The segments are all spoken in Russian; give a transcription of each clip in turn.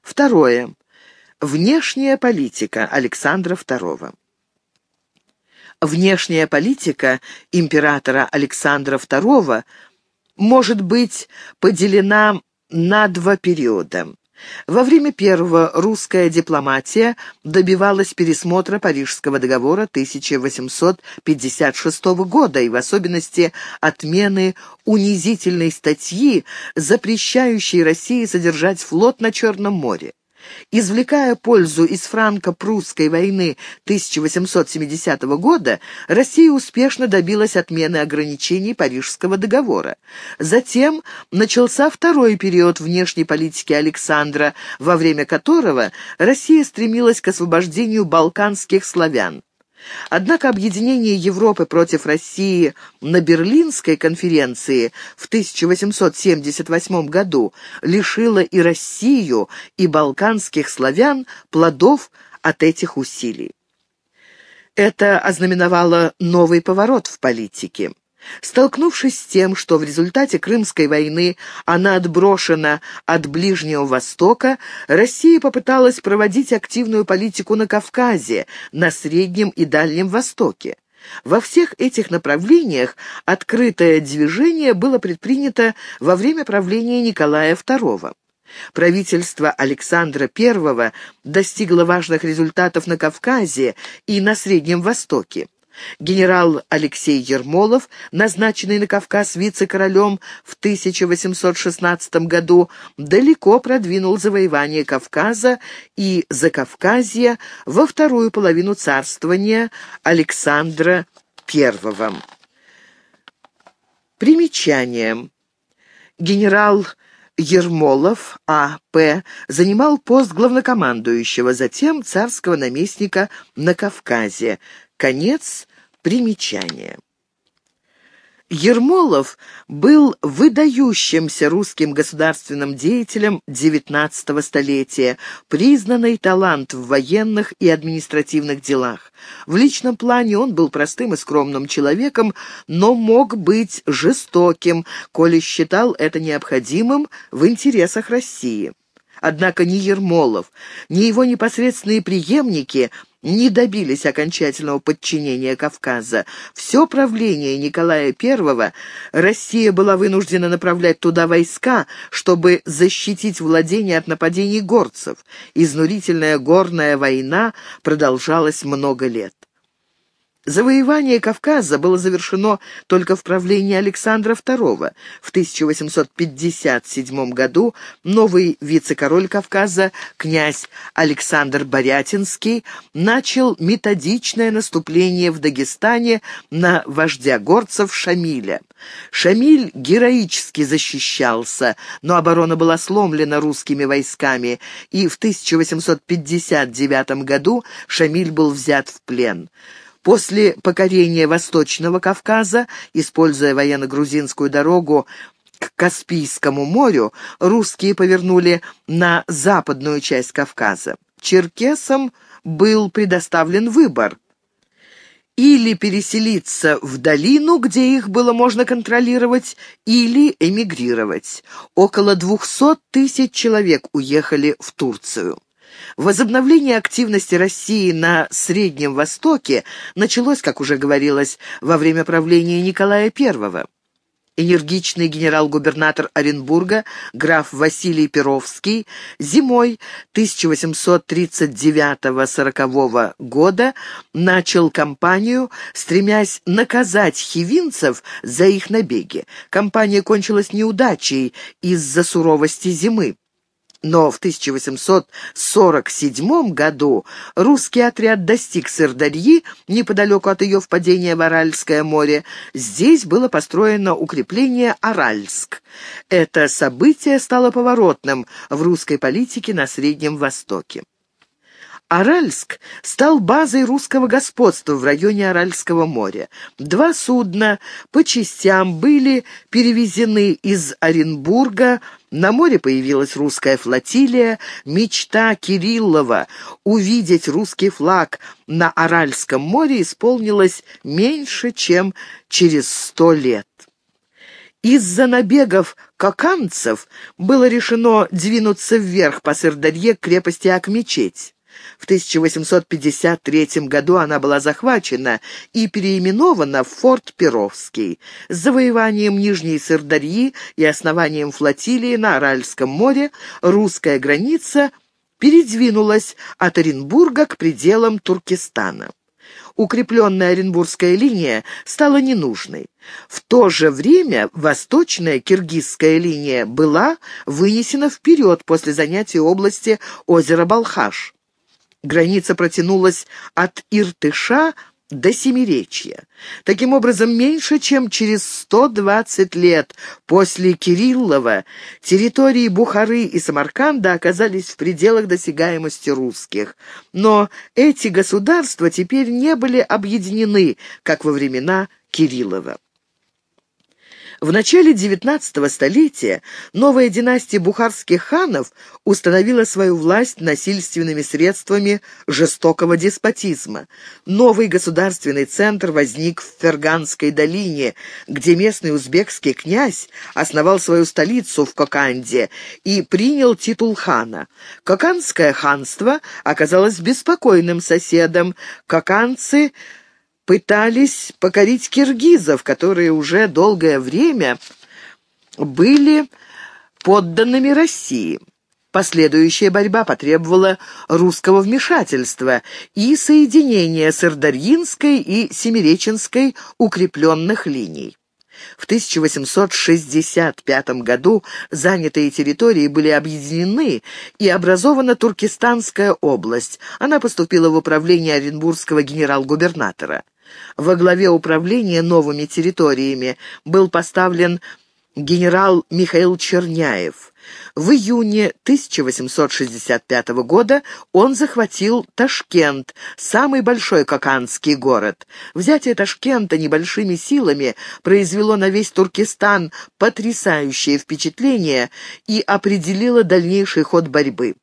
Второе. Внешняя политика Александра II. Внешняя политика императора Александра II может быть поделена на два периода. Во время первого русская дипломатия добивалась пересмотра Парижского договора 1856 года и в особенности отмены унизительной статьи, запрещающей России содержать флот на Черном море. Извлекая пользу из франко-прусской войны 1870 года, Россия успешно добилась отмены ограничений Парижского договора. Затем начался второй период внешней политики Александра, во время которого Россия стремилась к освобождению балканских славян. Однако объединение Европы против России на Берлинской конференции в 1878 году лишило и Россию, и балканских славян плодов от этих усилий. Это ознаменовало новый поворот в политике. Столкнувшись с тем, что в результате Крымской войны она отброшена от Ближнего Востока, Россия попыталась проводить активную политику на Кавказе, на Среднем и Дальнем Востоке. Во всех этих направлениях открытое движение было предпринято во время правления Николая II. Правительство Александра I достигло важных результатов на Кавказе и на Среднем Востоке. Генерал Алексей Ермолов, назначенный на Кавказ вице-королем в 1816 году, далеко продвинул завоевание Кавказа и Закавказья во вторую половину царствования Александра I. Примечание. Генерал Ермолов А.П. занимал пост главнокомандующего, затем царского наместника на Кавказе. Конец примечания. Ермолов был выдающимся русским государственным деятелем XIX столетия, признанный талант в военных и административных делах. В личном плане он был простым и скромным человеком, но мог быть жестоким, коли считал это необходимым в интересах России. Однако ни Ермолов, ни его непосредственные преемники не добились окончательного подчинения Кавказа. Все правление Николая I Россия была вынуждена направлять туда войска, чтобы защитить владения от нападений горцев. Изнурительная горная война продолжалась много лет. Завоевание Кавказа было завершено только в правлении Александра II. В 1857 году новый вице-король Кавказа, князь Александр Борятинский, начал методичное наступление в Дагестане на вождя горцев Шамиля. Шамиль героически защищался, но оборона была сломлена русскими войсками, и в 1859 году Шамиль был взят в плен. После покорения Восточного Кавказа, используя военно-грузинскую дорогу к Каспийскому морю, русские повернули на западную часть Кавказа. Черкесам был предоставлен выбор: или переселиться в долину, где их было можно контролировать, или эмигрировать. Около 200 тысяч человек уехали в Турцию. Возобновление активности России на Среднем Востоке началось, как уже говорилось, во время правления Николая I. Энергичный генерал-губернатор Оренбурга граф Василий Перовский зимой 1839-40 года начал кампанию, стремясь наказать хивинцев за их набеги. Кампания кончилась неудачей из-за суровости зимы. Но в 1847 году русский отряд достиг Сырдарьи, неподалеку от ее впадения в Аральское море. Здесь было построено укрепление Аральск. Это событие стало поворотным в русской политике на Среднем Востоке. Аральск стал базой русского господства в районе Аральского моря. 2 судна по частям были перевезены из Оренбурга. На море появилась русская флотилия. Мечта Кириллова увидеть русский флаг на Аральском море исполнилась меньше, чем через 100 лет. Из-за набегов коканцев было решено двинуться вверх по Сырдарье к крепости Акмечеть. В 1853 году она была захвачена и переименована в форт Перовский. С завоеванием Нижней Сырдарьи и основанием флотилии на Аральском море русская граница передвинулась от Оренбурга к пределам Туркестана. Укрепленная Оренбургская линия стала ненужной. В то же время восточная киргизская линия была вынесена вперед после занятия области озера Балхаш. Граница протянулась от Иртыша до Семиречья. Таким образом, меньше чем через 120 лет после Кириллова территории Бухары и Самарканда оказались в пределах досягаемости русских. Но эти государства теперь не были объединены, как во времена Кириллова. В начале XIX столетия новая династия бухарских ханов установила свою власть насильственными средствами жестокого деспотизма. Новый государственный центр возник в Ферганской долине, где местный узбекский князь основал свою столицу в Коканде и принял титул хана. Кокандское ханство оказалось беспокойным соседом. Кокандцы пытались покорить киргизов, которые уже долгое время были подданными России. Последующая борьба потребовала русского вмешательства и соединения Сырдарьинской и Семиреченской укрепленных линий. В 1865 году занятые территории были объединены и образована Туркестанская область. Она поступила в управление оренбургского генерал-губернатора. Во главе управления новыми территориями был поставлен генерал Михаил Черняев. В июне 1865 года он захватил Ташкент, самый большой кокандский город. Взятие Ташкента небольшими силами произвело на весь Туркестан потрясающее впечатление и определило дальнейший ход борьбы.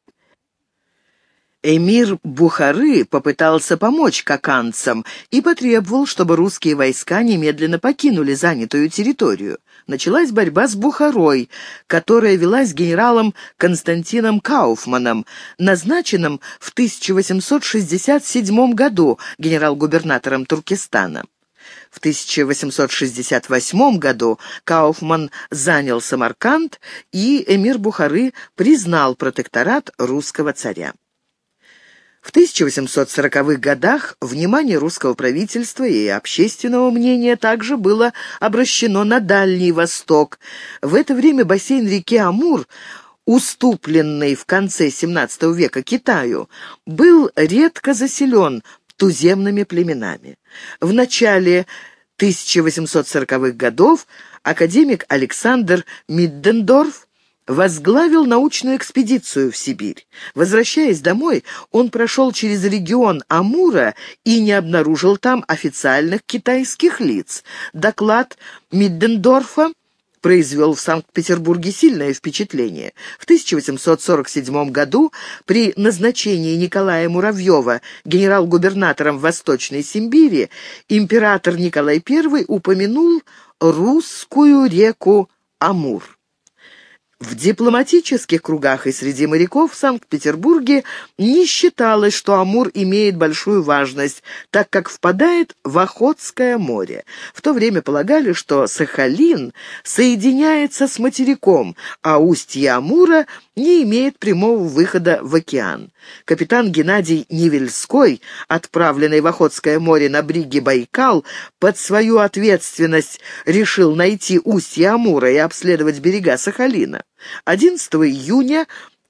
Эмир Бухары попытался помочь кокандцам и потребовал, чтобы русские войска немедленно покинули занятую территорию. Началась борьба с Бухарой, которая велась генералом Константином Кауфманом, назначенным в 1867 году генерал-губернатором Туркестана. В 1868 году Кауфман занял Самарканд, и эмир Бухары признал протекторат русского царя. В 1840-х годах внимание русского правительства и общественного мнения также было обращено на Дальний Восток. В это время бассейн реки Амур, уступленный в конце XVII века Китаю, был редко заселен туземными племенами. В начале 1840-х годов академик Александр Миддендорф возглавил научную экспедицию в Сибирь. Возвращаясь домой, он прошел через регион Амура и не обнаружил там официальных китайских лиц. Доклад Миддендорфа произвел в Санкт-Петербурге сильное впечатление. В 1847 году при назначении Николая Муравьева генерал-губернатором Восточной Симбири император Николай I упомянул русскую реку Амур. В дипломатических кругах и среди моряков в Санкт-Петербурге не считалось, что Амур имеет большую важность, так как впадает в Охотское море. В то время полагали, что Сахалин соединяется с материком, а устье Амура не имеет прямого выхода в океан. Капитан Геннадий Невельской, отправленный в Охотское море на бриге «Байкал», под свою ответственность решил найти устье Амура и обследовать берега Сахалина. 11 июня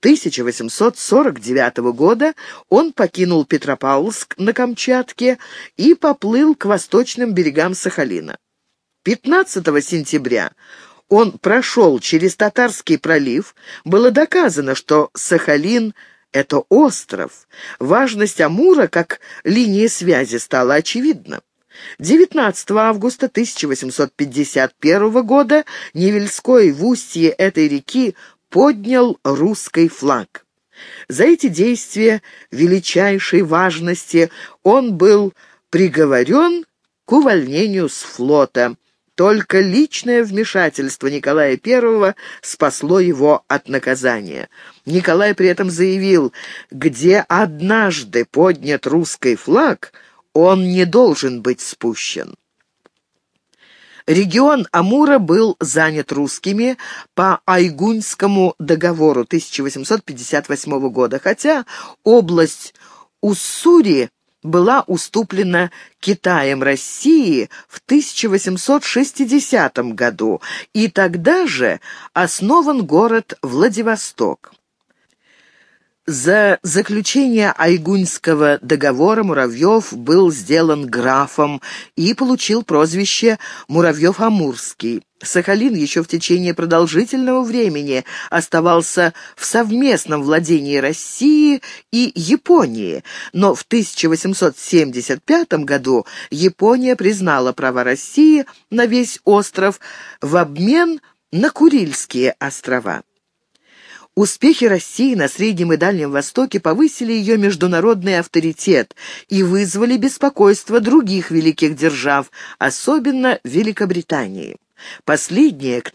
1849 года он покинул Петропавловск на Камчатке и поплыл к восточным берегам Сахалина. 15 сентября он прошел через Татарский пролив. Было доказано, что Сахалин — это остров. Важность Амура как линии связи стала очевидна. 19 августа 1851 года Невельской в устье этой реки поднял русский флаг. За эти действия величайшей важности он был приговорен к увольнению с флота, Только личное вмешательство Николая I спасло его от наказания. Николай при этом заявил: где однажды поднят русский флаг, он не должен быть спущен. Регион Амура был занят русскими по Айгуньскому договору 1858 года, хотя область Уссури была уступлена Китаем России в 1860 году, и тогда же основан город Владивосток. За заключение Айгуньского договора Муравьев был сделан графом и получил прозвище Муравьев-Амурский. Сахалин еще в течение продолжительного времени оставался в совместном владении России и Японии, но в 1875 году Япония признала права России на весь остров в обмен на Курильские острова. Успехи России на Среднем и Дальнем Востоке повысили ее международный авторитет и вызвали беспокойство других великих держав, особенно Великобритании. Последняя к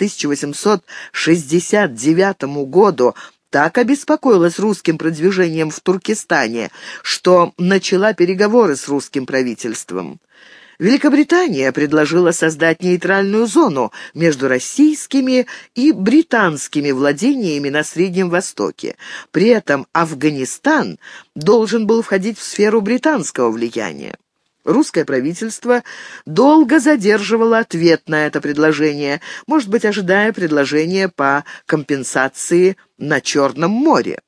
1869 году так обеспокоилась русским продвижением в Туркестане, что начала переговоры с русским правительством. Великобритания предложила создать нейтральную зону между российскими и британскими владениями на Среднем Востоке. При этом Афганистан должен был входить в сферу британского влияния. Русское правительство долго задерживало ответ на это предложение, может быть, ожидая предложения по компенсации на Черном море.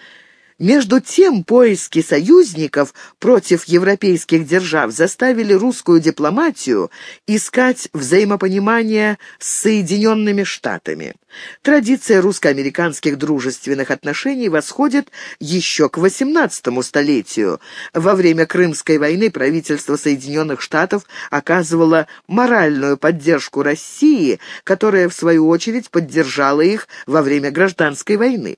Между тем, поиски союзников против европейских держав заставили русскую дипломатию искать взаимопонимание с Соединенными Штатами. Традиция русско-американских дружественных отношений восходит еще к XVIII столетию. Во время Крымской войны правительство Соединенных Штатов оказывало моральную поддержку России, которая, в свою очередь, поддержала их во время Гражданской войны.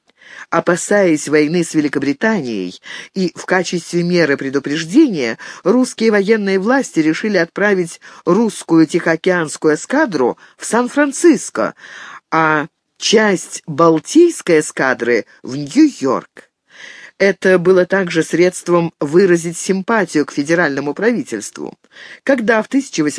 Опасаясь войны с Великобританией и в качестве меры предупреждения, русские военные власти решили отправить русскую Тихоокеанскую эскадру в Сан-Франциско, а часть Балтийской эскадры в Нью-Йорк. Это было также средством выразить симпатию к федеральному правительству. Когда в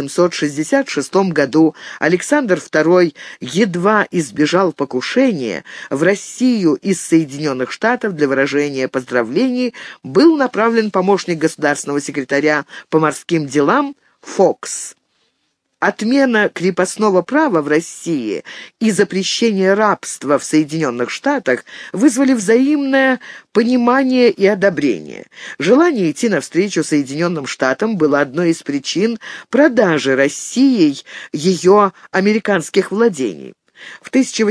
1866 году Александр II едва избежал покушения, в Россию из Соединенных Штатов для выражения поздравлений был направлен помощник государственного секретаря по морским делам Фокс. Отмена крепостного права в России и запрещение рабства в Соединенных Штатах вызвали взаимное понимание и одобрение. Желание идти навстречу Соединенным Штатам было одной из причин продажи Россией ее американских владений. В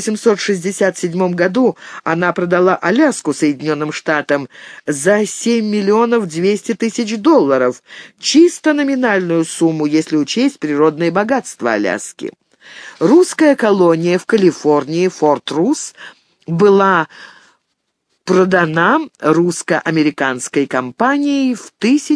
1867 году она продала Аляску Соединенным Штатам за $7 200 000, чисто номинальную сумму, если учесть природные богатства Аляски. Русская колония в Калифорнии, Форт Рус, была продана русско-американской компанией в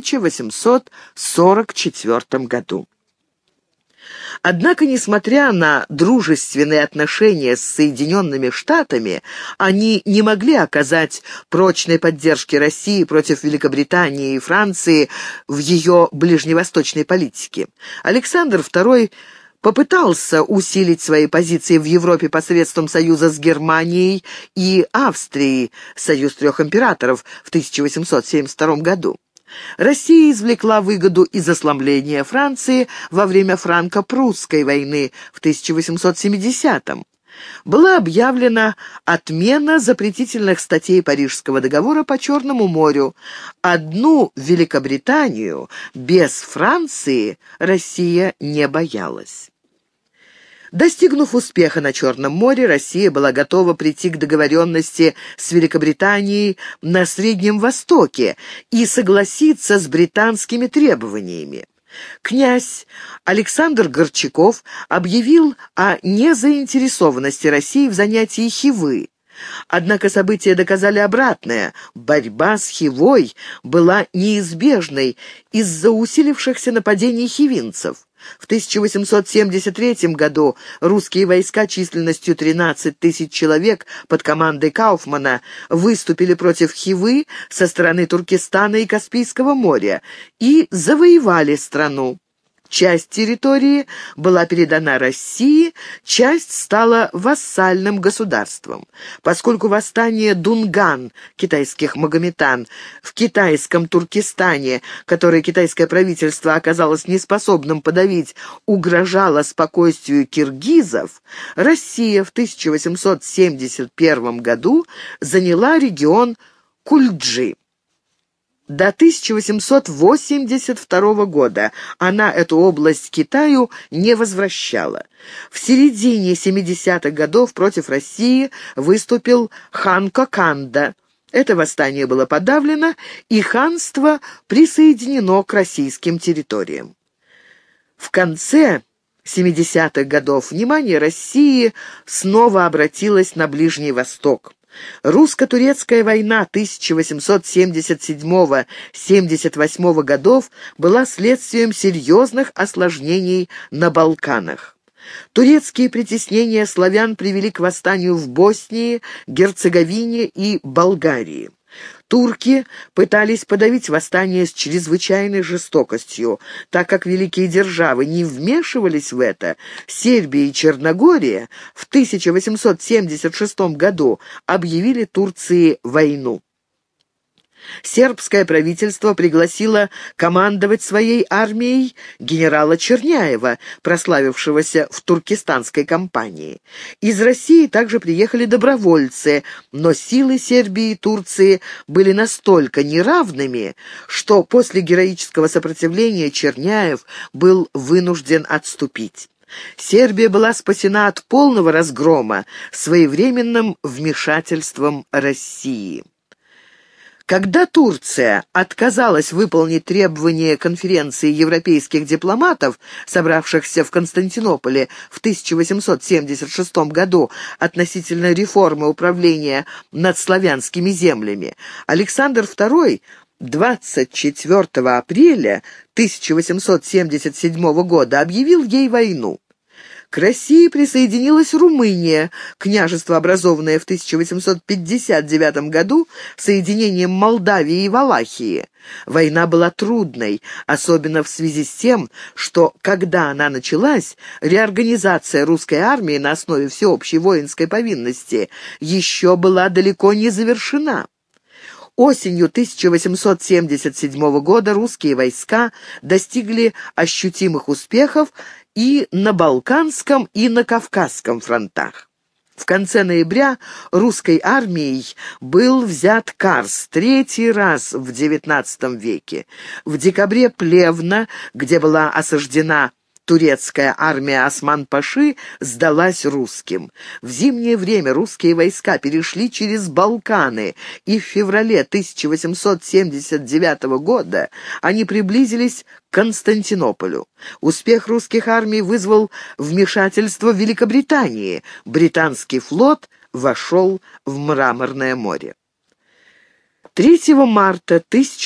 1844 году. Однако, несмотря на дружественные отношения с Соединенными Штатами, они не могли оказать прочной поддержки России против Великобритании и Франции в ее ближневосточной политике. Александр II попытался усилить свои позиции в Европе посредством союза с Германией и Австрией, союз трех императоров, в 1872 году. Россия извлекла выгоду из ослабления Франции во время франко-прусской войны в 1870-м. Была объявлена отмена запретительных статей Парижского договора по Черному морю. Одну Великобританию без Франции Россия не боялась. Достигнув успеха на Черном море, Россия была готова прийти к договоренности с Великобританией на Среднем Востоке и согласиться с британскими требованиями. Князь Александр Горчаков объявил о незаинтересованности России в занятии Хивы. Однако события доказали обратное. Борьба с Хивой была неизбежной из-за усилившихся нападений хивинцев. В 1873 году русские войска численностью 13 тысяч человек под командой Кауфмана выступили против Хивы со стороны Туркестана и Каспийского моря и завоевали страну. Часть территории была передана России, часть стала вассальным государством. Поскольку восстание Дунган, китайских магометан, в китайском Туркестане, которое китайское правительство оказалось неспособным подавить, угрожало спокойствию киргизов, Россия в 1871 году заняла регион Кульджи. До 1882 года она эту область Китаю не возвращала. В середине 70-х годов против России выступил хан Коканда. Это восстание было подавлено, и ханство присоединено к российским территориям. В конце 70-х годов внимание России снова обратилось на Ближний Восток. Русско-турецкая война 1877-78 годов была следствием серьезных осложнений на Балканах. Турецкие притеснения славян привели к восстанию в Боснии, Герцеговине и Болгарии. Турки пытались подавить восстание с чрезвычайной жестокостью. Так как великие державы не вмешивались в это, Сербия и Черногория в 1876 году объявили Турции войну. Сербское правительство пригласило командовать своей армией генерала Черняева, прославившегося в туркестанской кампании. Из России также приехали добровольцы, но силы Сербии и Турции были настолько неравными, что после героического сопротивления Черняев был вынужден отступить. Сербия была спасена от полного разгрома своевременным вмешательством России. Когда Турция отказалась выполнить требования конференции европейских дипломатов, собравшихся в Константинополе в 1876 году относительно реформы управления над славянскими землями, Александр II 24 апреля 1877 года объявил ей войну. К России присоединилась Румыния, княжество, образованное в 1859 году соединением Молдавии и Валахии. Война была трудной, особенно в связи с тем, что, когда она началась, реорганизация русской армии на основе всеобщей воинской повинности еще была далеко не завершена. Осенью 1877 года русские войска достигли ощутимых успехов и на Балканском, и на Кавказском фронтах. В конце ноября русской армией был взят Карс третий раз в XIX веке. В декабре Плевна, где была осаждена турецкая армия Осман-Паши, сдалась русским. В зимнее время русские войска перешли через Балканы, и в феврале 1879 года они приблизились к Константинополю. Успех русских армий вызвал вмешательство Великобритании. Британский флот вошел в Мраморное море. 3 марта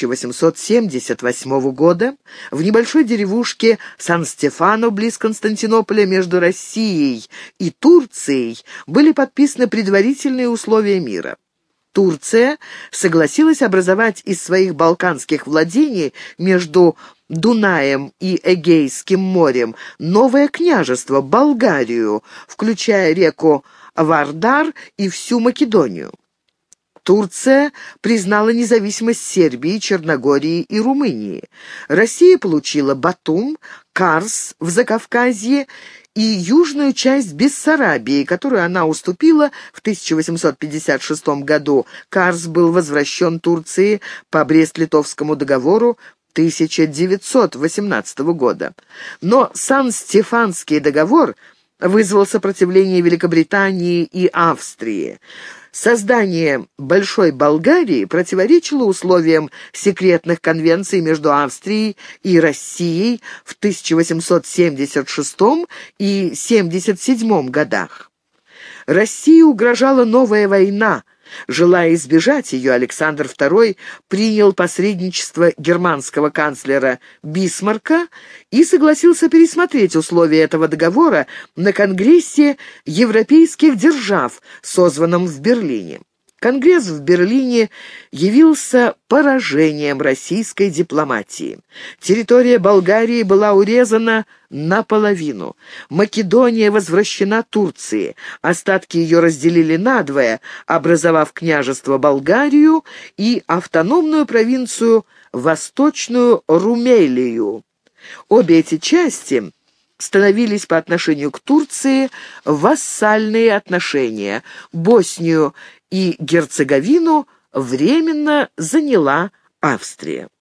1878 года в небольшой деревушке Сан-Стефано близ Константинополя между Россией и Турцией были подписаны предварительные условия мира. Турция согласилась образовать из своих балканских владений между Дунаем и Эгейским морем новое княжество Болгарию, включая реку Вардар и всю Македонию. Турция признала независимость Сербии, Черногории и Румынии. Россия получила Батум, Карс в Закавказье и южную часть Бессарабии, которую она уступила в 1856 году. Карс был возвращен Турции по Брест-Литовскому договору 1918 года. Но Сан-Стефанский договор вызвал сопротивление Великобритании и Австрии. Создание Большой Болгарии противоречило условиям секретных конвенций между Австрией и Россией в 1876 и 1877 годах. России угрожала новая война, Желая избежать ее, Александр II принял посредничество германского канцлера Бисмарка и согласился пересмотреть условия этого договора на Конгрессе европейских держав, созванном в Берлине. Конгресс в Берлине явился поражением российской дипломатии. Территория Болгарии была урезана наполовину. Македония возвращена Турции. Остатки ее разделили надвое, образовав княжество Болгарию и автономную провинцию Восточную Румелию. Обе эти части становились по отношению к Турции вассальные отношения. Боснию и Герцеговину временно заняла Австрия.